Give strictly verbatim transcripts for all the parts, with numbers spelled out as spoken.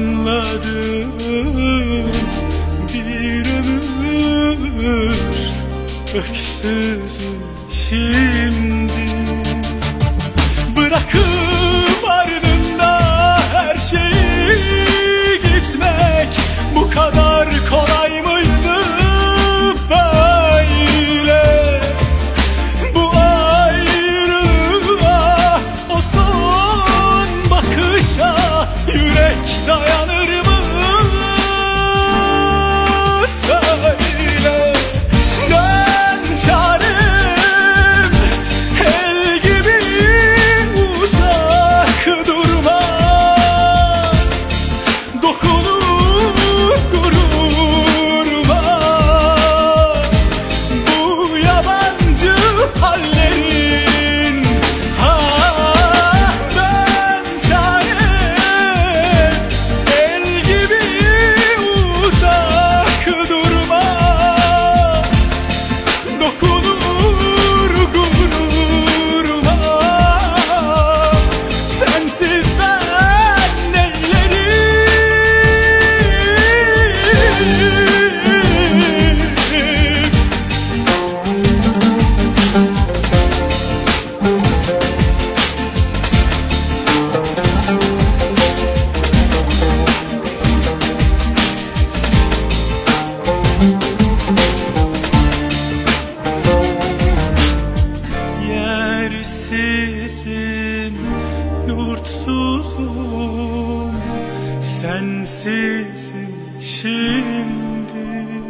Anladım, bir ömür öksüzüm şimdi. Bırakıp ardında her şeyi gitmek bu kadar kolay mıydı böyle? Bu ayrılığa, o son bakışa yürek dayanır mı? Söyle. Dön çarem, el gibi uzak durma. Dokunur gururuma bu yabancı hallerin. Ah, dön çarem, el gibi uzak durma. Dokunur gururuma, sensiz ben neylerim? Yersizim, yurtsuzum, sensizim şimdi.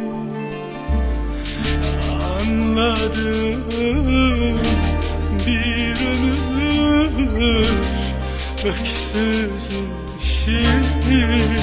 Anladım, bir ömür öksüzüm şimdi.